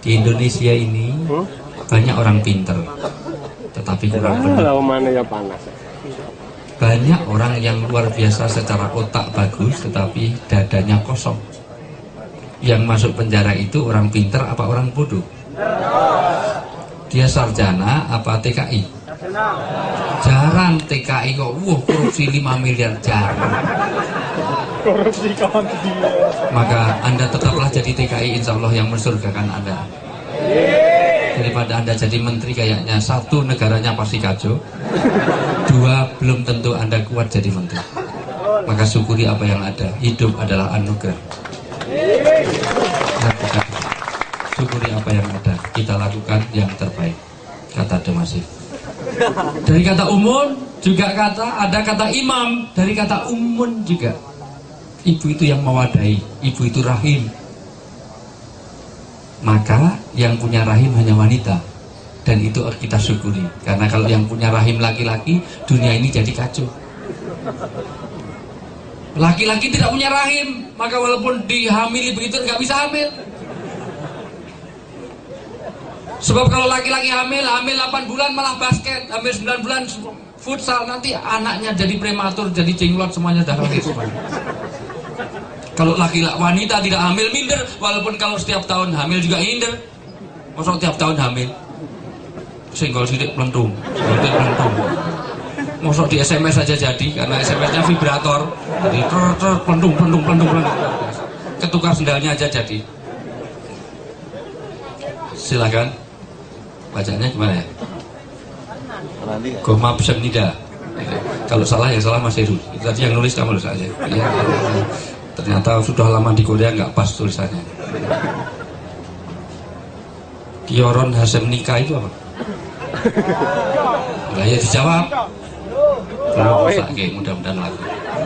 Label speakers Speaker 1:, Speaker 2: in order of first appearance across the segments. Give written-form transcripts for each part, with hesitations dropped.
Speaker 1: Di Indonesia ini banyak orang pinter, tetapi kurang benar. Banyak orang yang luar biasa secara otak bagus, tetapi dadanya kosong. Yang masuk penjara itu orang pinter apa orang bodoh? Dia sarjana apa TKI? Jarang TKI kok, korupsi 5 miliar, jarang. Maka Anda tetaplah jadi TKI, insya Allah yang mensurgakan Anda. Daripada Anda jadi menteri kayaknya satu negaranya pasti kacau, dua belum tentu Anda kuat jadi menteri. Maka syukuri apa yang ada. Hidup adalah anugerah. Syukuri apa yang ada. Kita lakukan yang terbaik. Kata Demasif. Dari kata umun juga ada kata imam. Dari kata umun juga. Ibu itu yang mewadahi. Ibu itu rahim. Maka yang punya rahim hanya wanita. Dan itu kita syukuri. Karena kalau yang punya rahim laki-laki, dunia ini jadi kacau. Laki-laki tidak punya rahim, maka walaupun dihamili begitu nggak bisa hamil. Sebab kalau laki-laki hamil 8 bulan malah basket, hamil 9 bulan futsal, nanti anaknya jadi prematur, jadi jenglot, semuanya dah lahir semuanya. Kalau laki-laki wanita tidak hamil minder, walaupun kalau setiap tahun hamil juga minder. Masa tiap tahun hamil? Senggol sidik pelentung, Masa di SMS saja jadi, karena SMS-nya vibrator, jadi pelentung. Ketukar sendalnya aja jadi. Silakan, bacanya gimana ya? Gomab Semnida. Kalau salah ya salah Mas Heru. Tadi yang nulis kamu saja. Ya. Ternyata sudah lama di Korea nggak pas tulisannya. Kioron Hasem nikah itu apa? Nah, ya dijawab. Belum sakit, mudah-mudahan laku.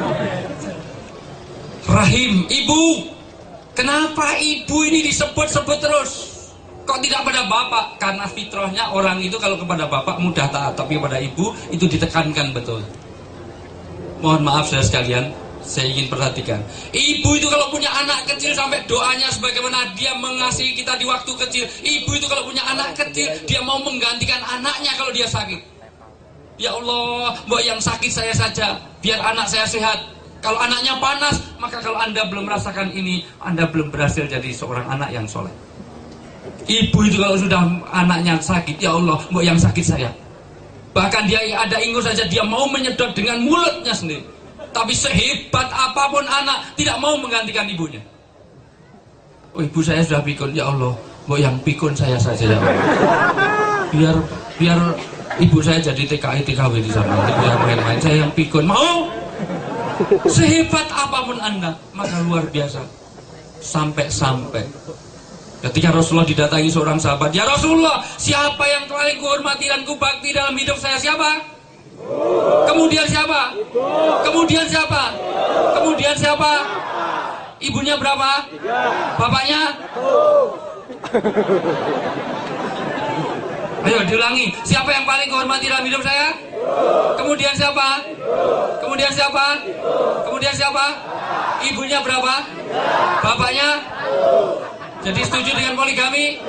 Speaker 1: Rahim, ibu. Kenapa ibu ini disebut-sebut terus? Kok tidak pada bapak? Karena fitrahnya orang itu kalau kepada bapak mudah taat, tapi pada ibu itu ditekankan betul. Mohon maaf saudara sekalian, saya ingin perhatikan. Ibu itu kalau punya anak kecil sampai doanya sebagaimana dia mengasihi kita di waktu kecil. Ibu itu kalau punya anak kecil, dia mau menggantikan anaknya kalau dia sakit. Ya Allah, mbak yang sakit saya saja, biar anak saya sehat. Kalau anaknya panas, maka kalau Anda belum merasakan ini, Anda belum berhasil jadi seorang anak yang soleh. Ibu itu kalau sudah anaknya sakit, ya Allah, mbak yang sakit saya. Bahkan dia ada ingus saja, dia mau menyedot dengan mulutnya sendiri. Tapi sehebat apapun anak tidak mau menggantikan ibunya. Oh, ibu saya sudah pikun, ya Allah, mbok yang pikun saya saja ya Allah. Biar ibu saya jadi TKI TKW di sana, tidak main-main, saya yang pikun. Mau? Sehebat apapun Anda, maka luar biasa. Sampai ketika Rasulullah didatangi seorang sahabat, ya Rasulullah, siapa yang paling kuhormati dan kubakti dalam hidup saya? Siapa? Kemudian siapa? Kemudian siapa? Kemudian siapa? Ibunya berapa? Bapaknya? Ayo diulangi. Siapa yang paling kehormati dalam hidup saya? Kemudian siapa? Kemudian siapa? Kemudian siapa? Ibunya berapa? Bapaknya? Jadi setuju dengan poligami?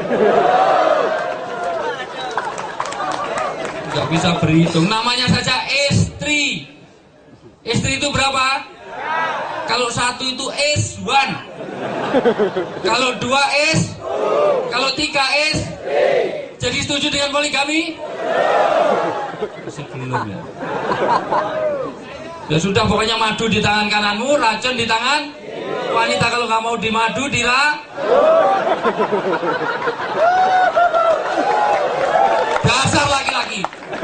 Speaker 1: Gak bisa berhitung, namanya saja istri. Istri itu berapa? Kalau satu itu is1, kalau 2 is, kalau 3 is. Jadi setuju dengan poligami? Sebelum ya. Ya sudah, pokoknya madu di tangan kananmu, racun di tangan wanita. Kalau nggak mau dimadu, dasar laki-laki.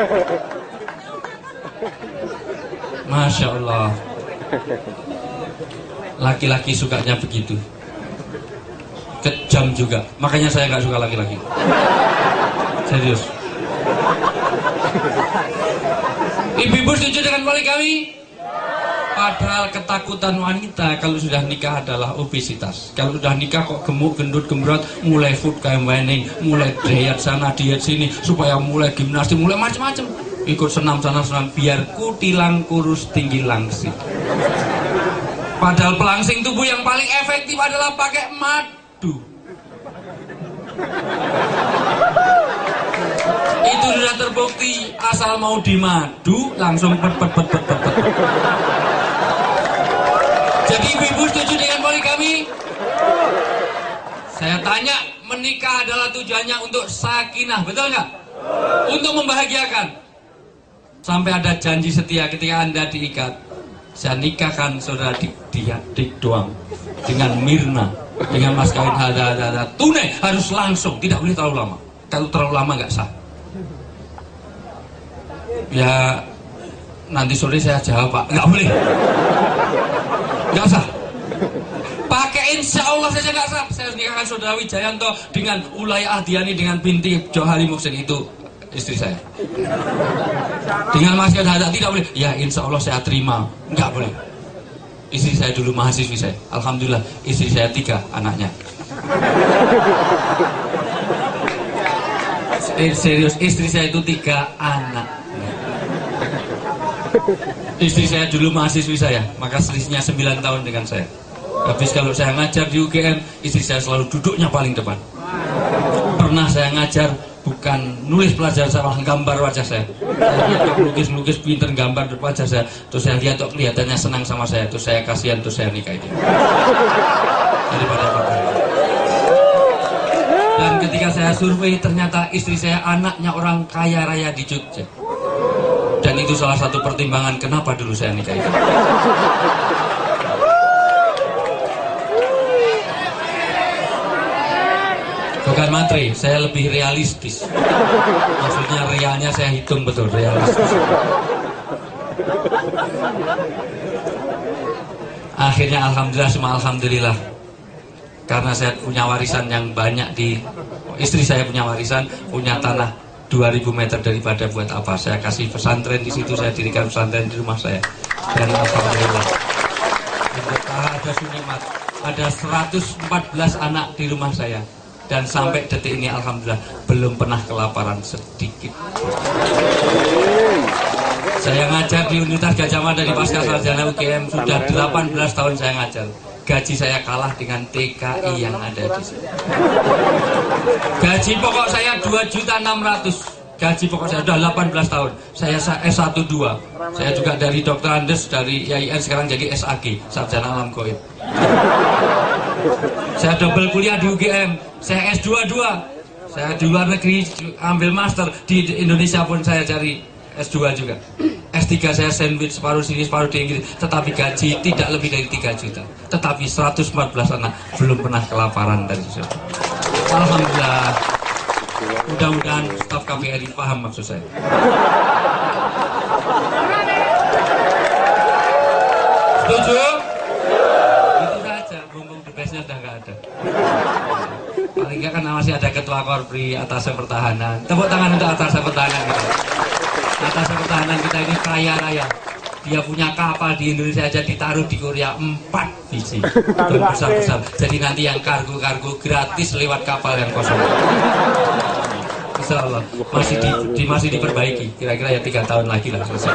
Speaker 1: Masya Allah. Laki-laki sukanya begitu. Kejam juga. Makanya saya nggak suka laki-laki. Serius. Ibu-ibu setuju dengan poligami? Padahal ketakutan wanita kalau sudah nikah adalah obesitas. Kalau sudah nikah kok gemuk, gendut, gembrot, mulai food campaigning, mulai diet sana, diet sini, supaya mulai gimnastik, mulai macam-macam. Ikut senam sana, senam, biar kutilang kurus tinggi langsing. Padahal pelangsing tubuh yang paling efektif adalah pakai madu. Itu sudah terbukti, asal mau dimadu langsung pet. Jadi ibu-ibu setuju dengan poligami? Saya tanya, menikah adalah tujuannya untuk sakinah, betul nggak? Untuk membahagiakan. Sampai ada janji setia ketika Anda diikat. Saya nikahkan saudara dik doang dengan Mirna, dengan mas kawin hada tunai, harus langsung, tidak boleh terlalu lama. Kalau terlalu lama nggak sah. Ya nanti sore saya jawab Pak, nggak boleh, nggak sah. Pakai insya Allah saja nggak sah. Saya nikahkan saudara Wijayanto dengan Ulay Ahdiani dengan binti Johari Muksin, itu istri saya. Dengan mas kawin hada tidak boleh. Ya insya Allah saya terima, nggak boleh. Istri saya dulu mahasiswi saya. Alhamdulillah istri saya 3 anaknya. Serius, istri saya itu 3 anak. Istri saya dulu mahasiswi saya, maka selisihnya 9 tahun dengan saya. Habis kalau saya ngajar di UGM, istri saya selalu duduknya paling depan. Pernah saya ngajar, bukan nulis pelajaran saya, malah gambar wajah saya. Saya melukis pinter gambar wajah saya. Terus saya lihat kok kelihatannya senang sama saya. Terus saya kasihan, terus saya nikahi dia. Daripada apa? Dan ketika saya survei, ternyata istri saya anaknya orang kaya raya di Jogja. Dan itu salah satu pertimbangan kenapa dulu saya nikahi dia. Bukan materi, saya lebih realistis. Maksudnya realnya saya hitung betul, realistis. Akhirnya alhamdulillah, semua alhamdulillah. Karena saya punya warisan yang banyak istri saya punya warisan, punya tanah 2000 meter daripada buat apa. Saya kasih pesantren di situ, saya dirikan pesantren di rumah saya. Dan alhamdulillah. Ada sunimat, ada 114 anak di rumah saya. Dan sampai detik ini alhamdulillah belum pernah kelaparan sedikit. Saya ngajar di Universitas Gadjah Mada di Pasca Sarjana UGM sudah 18 tahun saya ngajar. Gaji saya kalah dengan TKI yang ada di sini. Gaji pokok saya 2.600.000. Gaji pokok saya sudah 18 tahun. Saya S12. Saya juga dari Dr. Andes, dari IAIN, sekarang jadi SAG, Sarjana Alam Gaib. Saya double kuliah di UGM. Saya S22. Saya di luar negeri ambil master. Di Indonesia pun saya cari S2 juga. S3 saya sandwich, separuh sini, separuh di Inggris. Tetapi gaji tidak lebih dari 3 juta. Tetapi 114 anak belum pernah kelaparan dari situ. Alhamdulillah. Mudah-mudahan staf KBRI paham maksud saya. Setuju? Itu saja, bumbung the bestnya udah nggak ada. Paling nggak kan masih ada ketua Korpri, atas pertahanan. Tepuk tangan untuk atas pertahanan kita. Atas pertahanan kita ini kaya raya. Dia punya kapal di Indonesia aja ditaruh di Korea 4 biji. Dan besar-besar. Jadi nanti yang kargo-kargo gratis lewat kapal yang kosong. Insya Allah masih diperbaiki. Kira-kira ya 3 tahun lagi lah selesai.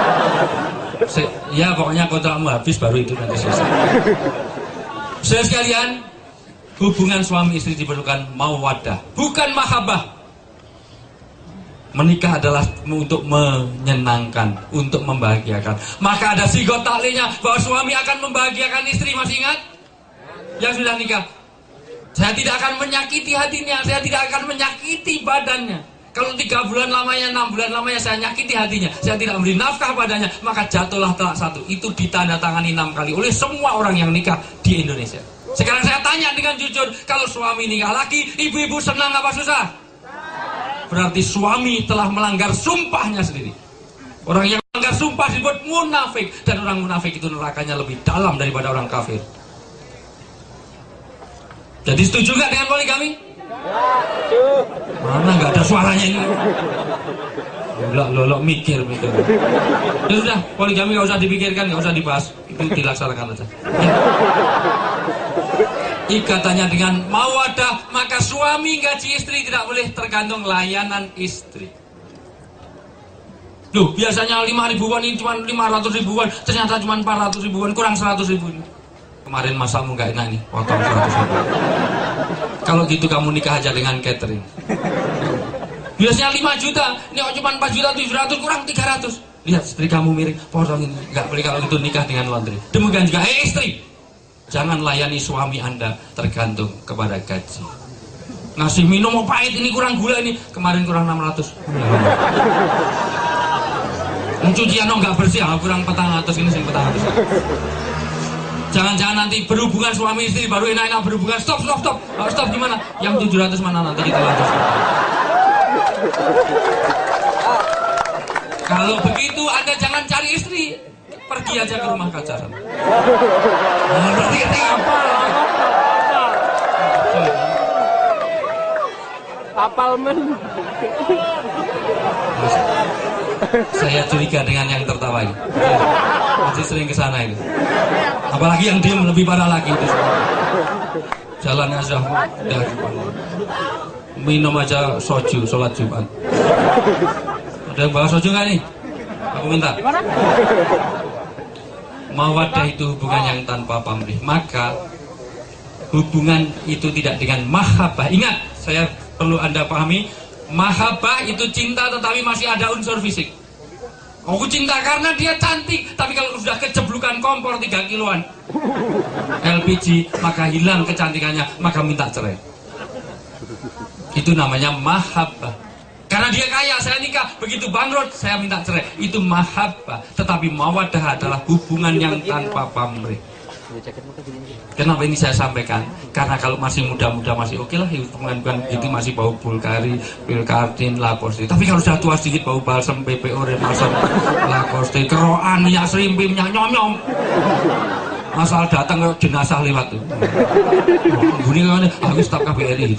Speaker 1: Ya pokoknya kontrakmu habis baru itu nanti selesai. Saudara sekalian, hubungan suami istri diperlukan mawaddah, bukan mahabbah. Menikah adalah untuk menyenangkan, untuk membahagiakan. Maka ada sigot taklilnya bahwa suami akan membahagiakan istri. Masih ingat? Yang sudah nikah. Saya tidak akan menyakiti hatinya, saya tidak akan menyakiti badannya. Kalau 3 bulan lamanya, 6 bulan lamanya saya nyakiti hatinya, saya tidak memberi nafkah padanya, maka jatuhlah talak 1. Itu ditandatangani 6 kali oleh semua orang yang nikah di Indonesia. Sekarang saya tanya dengan jujur, kalau suami nikah lagi, ibu-ibu senang apa susah? Berarti suami telah melanggar sumpahnya sendiri. Orang yang melanggar sumpah disebut munafik. Dan orang munafik itu nerakanya lebih dalam daripada orang kafir. Jadi setuju gak dengan poligami? Mana gak ada suaranya ini? Lolok mikir. Ya sudah, poligami gak usah dipikirkan, gak usah dibahas. Itu dilaksanakan aja. Ya. Ikatannya dengan mawaddah, maka suami gaji istri tidak boleh tergantung layanan istri. Loh, biasanya 5 ribuan ini cuma 500 ribuan, ternyata cuma 400 ribuan, kurang 100 ribu. kemarin masamu nggak enak nih, potong 100 ribu. Kalau gitu kamu nikah aja dengan catering. Biasanya 5 juta, ini cuma 4 juta 700 kurang 300. Lihat istri kamu miring, potong ini. Nggak boleh kalau gitu nikah dengan laundry. Demikian juga istri, jangan layani suami Anda tergantung kepada gaji. Ngasih minum mau pahit, ini kurang gula, ini kemarin kurang 600. Cucian nggak bersih, kurang 400, ini sing 400. Jangan-jangan nanti berhubungan suami istri baru enak-enak berhubungan. Stop gimana? Yang 700 mana, nanti kita lanjutkan. Kalau begitu Anda jangan cari istri, pergi aja ke rumah pacaran. Berarti apa?
Speaker 2: Apal men.
Speaker 1: Saya curiga dengan yang tertawa ini. Masih sering kesana itu. Apalagi yang diem lebih parah lagi itu. Jalannya sudah minum aja soju, sholat Jumat. Ada yang bawa soju nggak nih? Aku minta. Mawaddah itu hubungan yang tanpa pamrih. Maka hubungan itu tidak dengan mahabbah. Ingat, saya perlu Anda pahami, mahabbah itu cinta tetapi masih ada unsur fisik. Aku cinta karena dia cantik, tapi kalau sudah kejeblukan kompor 3 kiloan LPG, maka hilang kecantikannya, maka minta cerai. Itu namanya mahabbah. Karena dia kaya, saya nikah, begitu bangkrut, saya minta cerai. Itu mahabbah. Tetapi mawaddah adalah hubungan yang tanpa pamrih. Kenapa ini saya sampaikan? Karena kalau masih muda-muda masih oke lah, hubungan itu masih bau Bulgari, Pilkardin, Lacoste. Tapi kalau sudah tua sedikit bau balsam, PPO, Remason, Lacoste, keroan, minyak serimpi, minyak nyom-nyom. Asal datang ke jenazah lewat tuh. Bunyi kan, aku staf KBRI,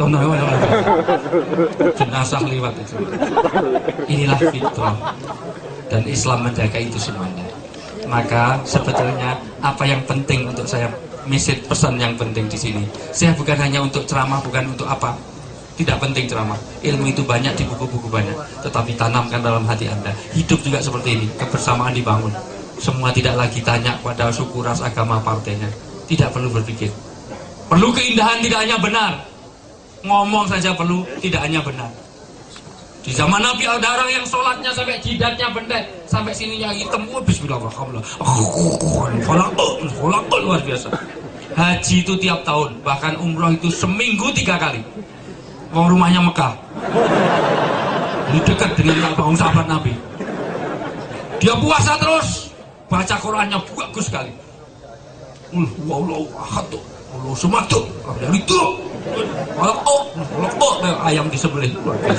Speaker 1: jenazah lewat itu. Inilah fitrah. Dan Islam menjaga itu semuanya. Maka sebetulnya apa yang penting untuk saya message pesan yang penting di sini. Saya bukan hanya untuk ceramah, bukan untuk apa. Tidak penting ceramah. Ilmu itu banyak di buku-buku banyak. Tetapi tanamkan dalam hati Anda. Hidup juga seperti ini. Kebersamaan dibangun. Semua tidak lagi tanya pada suku, ras, agama, partainya. Tidak perlu berpikir. Perlu keindahan tidak hanya benar. Ngomong saja perlu tidak hanya benar. Di zaman Nabi ada orang yang sholatnya sampai jidatnya bendek, sampai sininya hitam. Bismillahirrahmanirrahim. Luar biasa. Haji itu tiap tahun, bahkan umroh itu seminggu 3 kali. Wong rumahnya Mekah. Ini dekat dengan sahabat Nabi. Dia puasa terus, baca Qurannya bagus sekali. Wallahu ahad, Allahu samad. Dari itu ayam disembelih.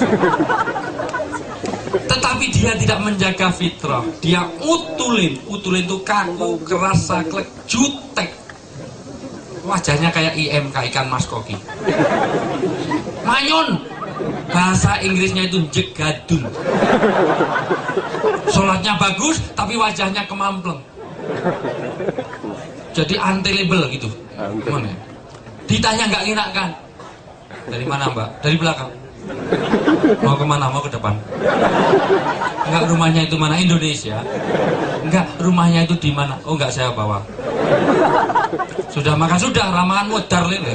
Speaker 1: Tetapi dia tidak menjaga fitrah. Dia utulin itu kaku, keras, saklek, jutek. Wajahnya kayak IMK, ikan mas koki. Manyun. Bahasa Inggrisnya itu jegadun. Sholatnya bagus, tapi wajahnya kemampleng. Jadi untelable gitu. Gimana ya? Ditanya nggak nginakan. Dari mana Mbak? Dari belakang. Mau kemana? Mau ke depan? Enggak, rumahnya itu mana? Indonesia? Enggak, rumahnya itu di mana? Oh enggak, saya bawa. Sudah makan sudah, ramahan modar lele.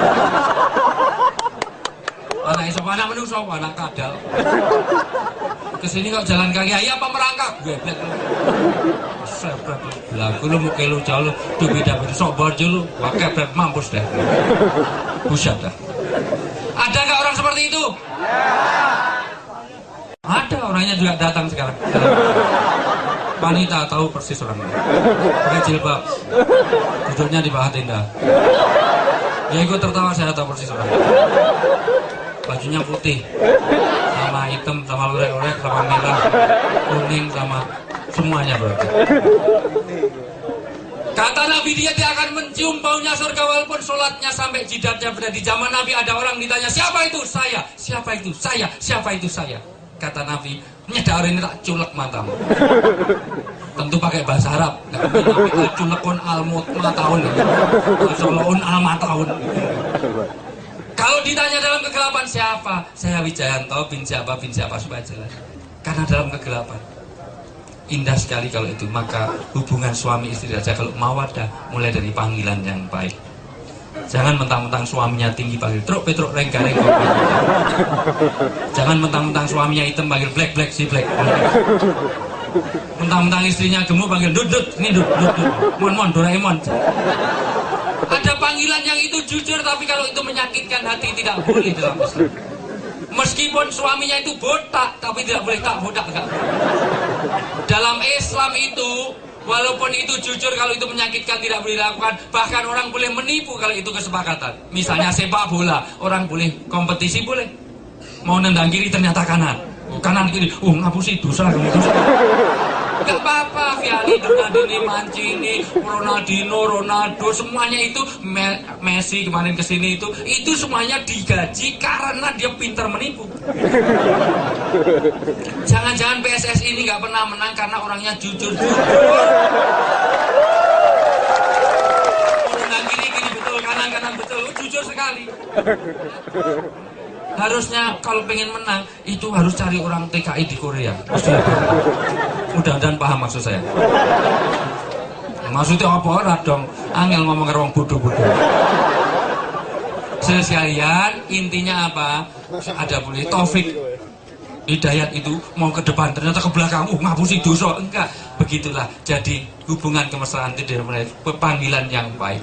Speaker 1: Anak esok, anak menungso, anak kadal. Kesini kok jalan kaki, ayo apa merangkak? Gebet. Sebret lagu lu muka lu jauh lu, tuh beda-beda sok borjo lu, wakil beb mampus deh. Buset dah. Ada nggak orang seperti itu? Ada, orangnya juga datang sekarang. Wanita tahu persis orangnya. Pakai jilbab, duduknya di bawah tenda. Ya ikut tertawa, saya tahu persis orangnya. Bajunya putih, sama hitam, sama lorek-lorek, sama merah, kuning, sama semuanya berarti. Kata Nabi dia akan mencium baunya surga walaupun sholatnya sampai jidatnya berada. Di zaman Nabi ada orang ditanya, siapa itu? Saya. Siapa itu? Saya. Siapa itu? Saya. Kata Nabi, nyedak ini tak culek matamu. Tentu pakai bahasa Arab. Nabi culekun al-mut matahun. Soloun al-matahun. Kalau ditanya dalam kegelapan siapa? Saya Wijayanto bin siapa supaya jelas. Karena dalam kegelapan Indah sekali kalau itu. Maka hubungan suami istri saja kalau mawaddah mulai dari panggilan yang baik. Jangan mentang-mentang suaminya tinggi panggil truk petruk rengga. Jangan mentang-mentang suaminya hitam panggil black si black. Mentang-mentang istrinya gemuk panggil dut ini dut mon Doraemon. Ada panggilan yang itu jujur, tapi kalau itu menyakitkan hati tidak boleh dalam Islam. Meskipun suaminya itu botak, tapi tidak boleh tak botak enggak. Dalam Islam itu, walaupun itu jujur, kalau itu menyakitkan tidak boleh dilakukan. Bahkan orang boleh menipu kalau itu kesepakatan. Misalnya sepak bola, orang boleh kompetisi boleh. Mau nendang kiri ternyata kanan. Kanan kiri, ngapusi dosa. Gak apa-apa, Viali, Donadini, Mancini, Ronaldo, semuanya itu Messi kemarin kesini itu semuanya digaji karena dia pintar menipu. Jangan-jangan PSSI ini gak pernah menang karena orangnya jujur. Nendang kiri betul, kanan betul, jujur sekali. Harusnya kalau pengen menang itu harus cari orang TKI di Korea. Mudah-mudahan paham maksud saya. Maksudnya apa ora dong? Angel ngomong karo wong bodoh-bodoh. Sekalian intinya apa? Ada boleh Taufik Hidayat itu mau ke depan ternyata ke belakang, ngapusi dosa. Enggak, begitulah. Jadi hubungan kemesraan itu dari panggilan yang baik.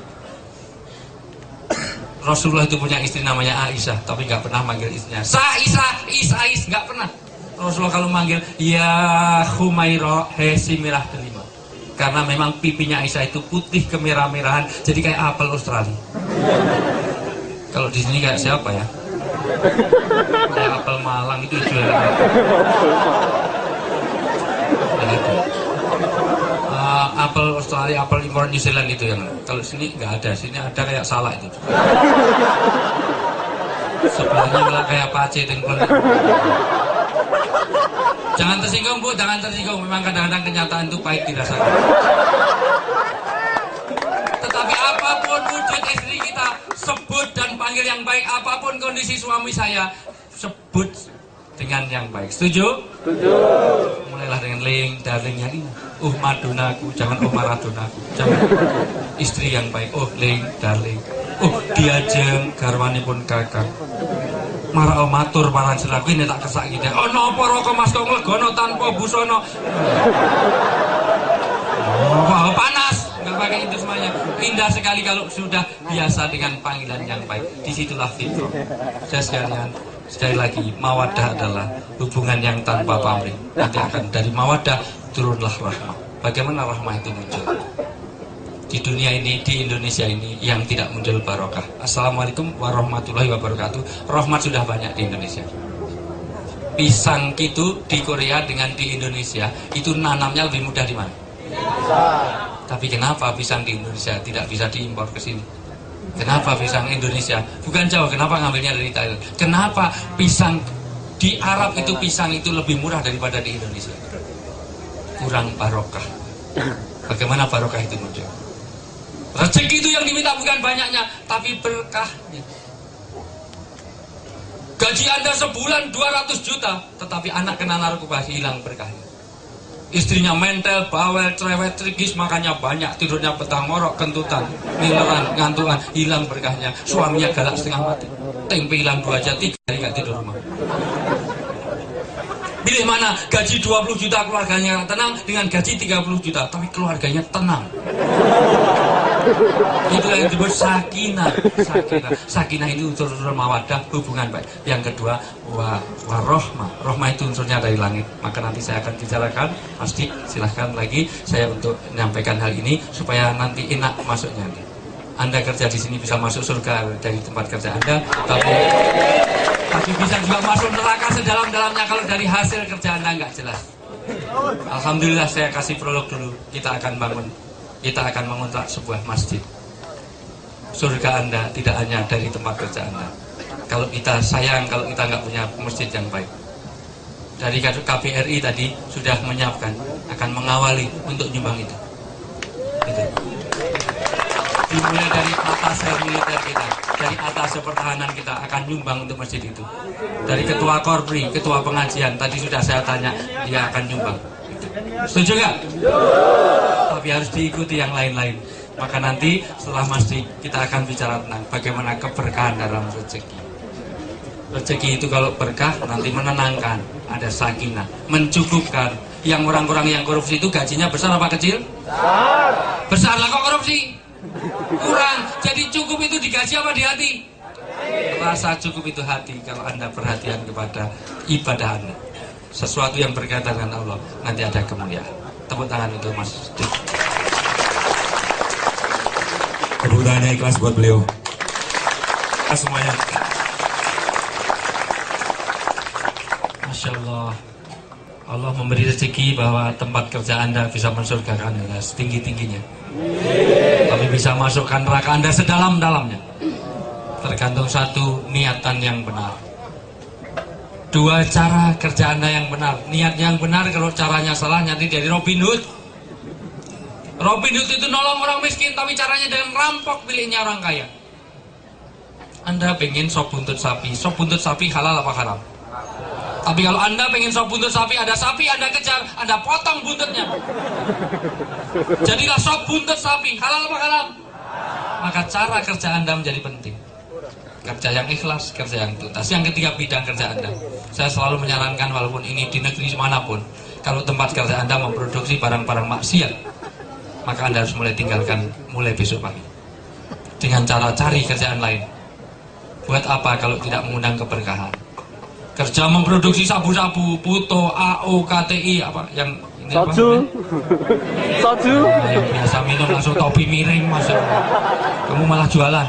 Speaker 1: Rasulullah itu punya istri namanya Aisyah, tapi nggak pernah manggil istrinya Is, nggak pernah. Rasulullah kalau manggil ya Humaira, hesi merah delima, karena memang pipinya Aisyah itu putih kemerah-merahan, jadi kayak apel Australia. Kalau di sini kayak siapa ya? Kayak apel Malang itu jual. Apel Australia, apel impor New Zealand itu yang kalau sini nggak ada, sini ada kayak salak itu. Sebelahnya malah kayak pace tengkol. Jangan tersinggung Bu, jangan tersinggung. Memang kadang-kadang kenyataan itu pahit dirasakan. Tetapi apapun wujud istri kita, sebut dan panggil yang baik. Apapun kondisi suami saya, sebut dengan yang baik. Setuju? Setuju. Mulailah dengan ling, darling yang ini. Madonaku, jangan Maradonaku. Jangan. Istri yang baik. Ling, darling. Diajeng garwane pun kakak. Marah matur paran selaku ini tak kesak gitu. Napa roko Mas kok nglegono tanpa busana. Panas. Enggak pakai itu semuanya. Indah sekali kalau sudah biasa dengan panggilan yang baik. Disitulah fitrah. Sekalian. Sekali lagi, mawaddah adalah hubungan yang tanpa pamrih. Nanti akan dari mawaddah turunlah rahmah. Bagaimana rahmah itu muncul? Di dunia ini, di Indonesia ini yang tidak muncul barokah. Assalamualaikum warahmatullahi wabarakatuh. Rahmat sudah banyak di Indonesia. Pisang itu di Korea dengan di Indonesia itu nanamnya lebih mudah di mana? Tapi kenapa pisang di Indonesia tidak bisa diimpor ke sini? Kenapa pisang Indonesia? Bukan jauh, kenapa ngambilnya dari Thailand? Kenapa pisang di Arab itu pisang itu lebih murah daripada di Indonesia? Kurang barokah. Bagaimana barokah itu muncul? Rezeki itu yang diminta bukan banyaknya, tapi berkahnya. Gaji Anda sebulan 200 juta, tetapi anak kena narkoba, hilang berkahnya. Istrinya mentel, bawel, cerewet, trigis, makannya banyak, tidurnya petang, ngorok, kentutan, mileran, ngantuan, hilang berkahnya. Suaminya galak setengah mati, tempe hilang 2 jam, 3 hari gak tidur rumah. Pilih mana? Gaji 20 juta keluarganya tenang, dengan gaji 30 juta, tapi keluarganya tenang. Itu yang disebut sakinah. Sakinah itu unsur-unsur mawaddah, hubungan baik. Yang kedua, warohmah. Rohmah itu unsurnya dari langit. Maka nanti saya akan bicarakan. Pasti silahkan lagi saya untuk menyampaikan hal ini supaya nanti enak masuknya. Anda kerja di sini bisa masuk surga dari tempat kerja Anda, tapi bisa juga masuk neraka sedalam-dalamnya kalau dari hasil kerja Anda nggak jelas. Alhamdulillah, saya kasih prolog dulu. Kita akan mengontrak sebuah masjid. Surga Anda tidak hanya dari tempat kerja Anda. Kalau kita sayang, kalau kita nggak punya masjid yang baik. Dari KBRI tadi sudah menyiapkan, akan mengawali untuk nyumbang itu. Gitu. Dimulai dari atas militer kita, dari atas pertahanan kita akan nyumbang untuk masjid itu. Dari ketua Korpri, ketua pengajian, tadi sudah saya tanya, dia akan nyumbang. Gitu. Setuju nggak? Tapi harus diikuti yang lain-lain. Maka nanti setelah masjid kita akan bicara tentang bagaimana keberkahan dalam rezeki. Rezeki itu kalau berkah nanti menenangkan, ada sakinah, mencukupkan. Yang orang-orang yang korupsi itu gajinya besar apa kecil? Besar. Besar lah kok korupsi? Kurang. Jadi cukup itu di gaji apa di hati? Rasa cukup itu hati kalau Anda perhatian kepada ibadah Anda. Sesuatu yang berkaitan dengan Allah, nanti ada kemuliaan. Tepuk tangan untuk Mas Dik.
Speaker 2: Tepuk tangannya ikhlas buat beliau. Semuanya.
Speaker 1: Masya Allah. Allah memberi rezeki bahwa tempat kerja Anda bisa mensurgakan Anda setinggi-tingginya. Tapi bisa masukkan neraka Anda sedalam-dalamnya. Tergantung satu, niatan yang benar. Dua, cara kerja Anda yang benar. Niat yang benar, kalau caranya salah nanti dari Robin Hood. Robin Hood itu nolong orang miskin, tapi caranya dengan rampok miliknya orang kaya. Anda pengen sop buntut sapi halal apa haram? Tapi kalau Anda pengen sop buntut sapi, ada sapi Anda kejar, Anda potong buntutnya. Jadilah sop buntut sapi, halal apa haram? Maka cara kerja Anda menjadi penting. Kerja yang ikhlas, kerja yang tuntas. Yang ketiga, bidang kerja Anda. Saya selalu menyarankan walaupun ini di negeri manapun, kalau tempat kerja Anda memproduksi barang-barang maksiat, maka Anda harus mulai tinggalkan mulai besok pagi. Dengan cara cari kerjaan lain. Buat apa kalau tidak mengundang keberkahan? Kerja memproduksi sabu-sabu, puto, AO, KTI, apa yang ini
Speaker 3: soju, soju.
Speaker 1: Yang biasa minum langsung topi miring masuk. Kamu malah jualan.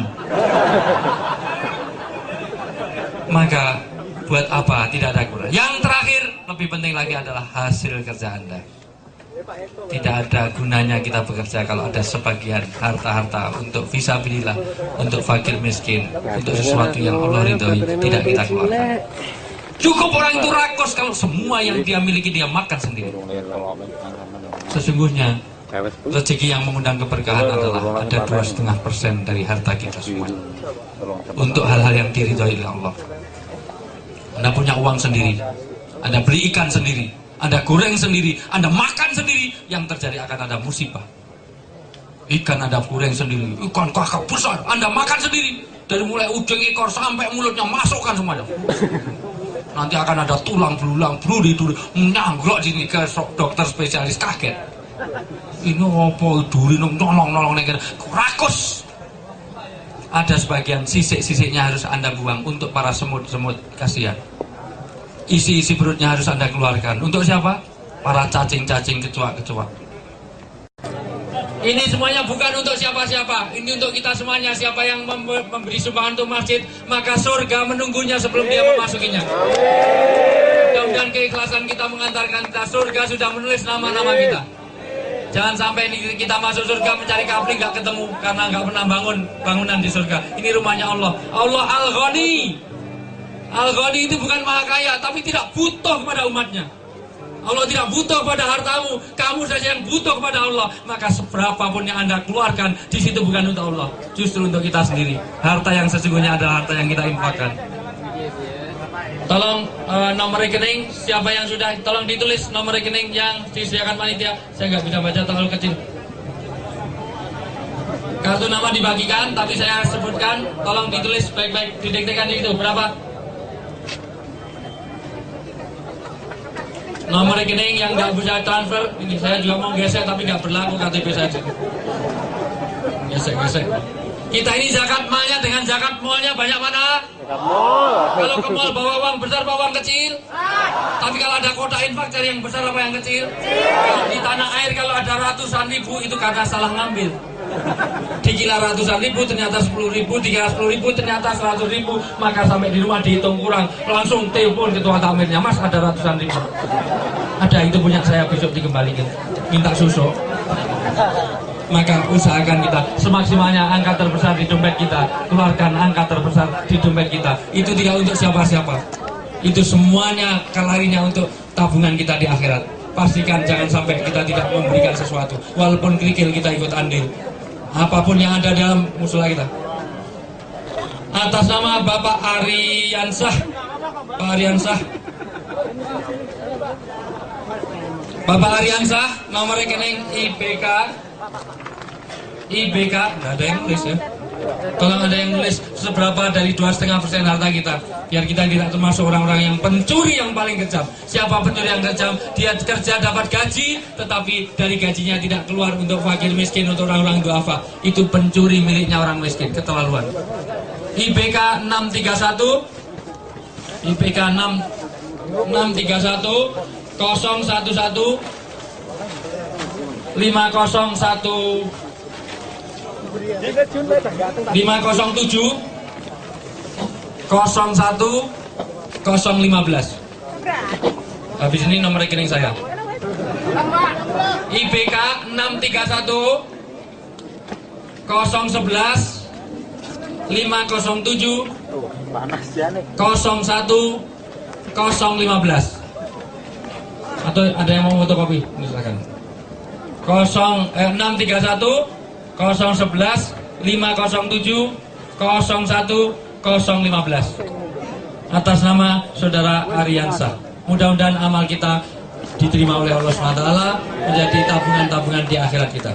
Speaker 1: Maka buat apa? Tidak ada guna. Yang terakhir, lebih penting lagi adalah hasil kerja Anda. Tidak ada gunanya kita bekerja kalau ada sebagian harta-harta untuk fisabilillah, untuk fakir miskin, untuk sesuatu yang Allah ridhoi, tidak kita keluarkan. Cukup orang itu rakus kalau semua yang dia miliki dia makan sendiri. Sesungguhnya rezeki yang mengundang keberkahan adalah ada 2,5% dari harta kita semua untuk hal-hal yang diridhoi oleh Allah. Anda punya uang sendiri, Anda beli ikan sendiri, Anda goreng sendiri, Anda makan sendiri, yang terjadi akan ada musibah. Ikan Anda goreng sendiri, ikan kakak besar, Anda makan sendiri, dari mulai ujung ekor sampai mulutnya masukkan semuanya. Nanti akan ada tulang belulang, duri nyangglok sini ke dokter spesialis, kaget. Ini apa duri nolong rakus. Ada sebagian sisik-sisiknya harus Anda buang untuk para semut-semut, kasihan. Isi-isi perutnya harus Anda keluarkan. Untuk siapa? Para cacing-cacing, kecoa-kecoa. Ini semuanya bukan untuk siapa-siapa. Ini untuk kita semuanya. Siapa yang memberi sumbangan untuk masjid, maka surga menunggunya sebelum dia memasukinya. Mudah-mudahan keikhlasan kita mengantarkan kita surga, sudah menulis nama-nama kita. Jangan sampai kita masuk surga mencari kapling nggak ketemu karena nggak pernah bangun bangunan di surga. Ini rumahnya Allah. Allah Al-Ghani. Al-Ghani itu bukan maha kaya, tapi tidak butuh kepada umatnya. Allah tidak butuh pada hartamu, kamu saja yang butuh kepada Allah. Maka seberapapun yang Anda keluarkan, di situ bukan untuk Allah, justru untuk kita sendiri. Harta yang sesungguhnya adalah harta yang kita infakkan. Tolong nomor rekening, siapa yang sudah, tolong ditulis nomor rekening yang disediakan panitia. Saya nggak bisa baca terlalu kecil. Kartu nama dibagikan, tapi saya sebutkan, tolong ditulis baik-baik, didektekan di itu berapa. Nomor rekening yang nggak bisa transfer, ini saya juga mau gesek tapi nggak berlaku KTP saja. Gesek. Kita ini zakat malnya dengan zakat malnya banyak mana? Kalau ke mall bawa uang besar, bawa uang kecil. Tapi kalau ada kotak infak cari yang besar apa yang kecil? Kalau di tanah air kalau ada ratusan ribu itu karena salah ngambil. Dikira ratusan ribu ternyata 10.000, dikira 10.000 ternyata 100.000. Maka sampai di rumah dihitung kurang, langsung telepon ketua tamirnya, Mas ada ratusan ribu. Ada, itu punya saya, besok dikembalikan. Minta susu. Maka usahakan kita semaksimalnya angka terbesar di dompet kita, keluarkan angka terbesar di dompet kita. Itu tidak untuk siapa-siapa, itu semuanya kalarinya untuk tabungan kita di akhirat. Pastikan jangan sampai kita tidak memberikan sesuatu, walaupun kerikil kita ikut andil. Apapun yang ada dalam musola kita. Atas nama Bapak Ariansah, Pak Ariansah, Bapak Aryansah, nomor rekening IBK, nggak ada yang nulis ya. Tolong ada yang nulis seberapa dari 2,5% harta kita, biar kita tidak termasuk orang-orang yang pencuri yang paling kejam. Siapa pencuri yang kejam? Dia kerja dapat gaji, tetapi dari gajinya tidak keluar untuk fakir miskin, untuk orang-orang duafa. Itu pencuri miliknya orang miskin, keterlaluan. IBK 631, IBK 631 011 501 507 01 015. Habis ini nomor rekening saya. IBK 631 011 507 01 015. Atau ada yang mau fotokopi? Silakan. 631 011 507 01 015. Atas nama Saudara Aryansah. Mudah-mudahan amal kita diterima oleh Allah SWT, menjadi tabungan-tabungan di akhirat kita.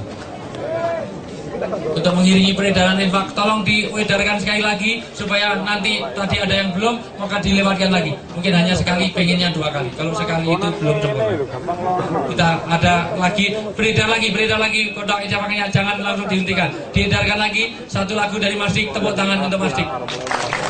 Speaker 1: Untuk mengiringi peredaran infak, tolong diedarkan sekali lagi supaya nanti tadi ada yang belum, maka dilewatkan lagi. Mungkin hanya sekali, pengennya 2 kali. Kalau sekali itu belum sempurna. Kita ada lagi, beredar lagi kotak ijabahnya, jangan langsung dihentikan. Diedarkan lagi 1 lagu dari Mas Dik, tepuk tangan untuk Mas Dik.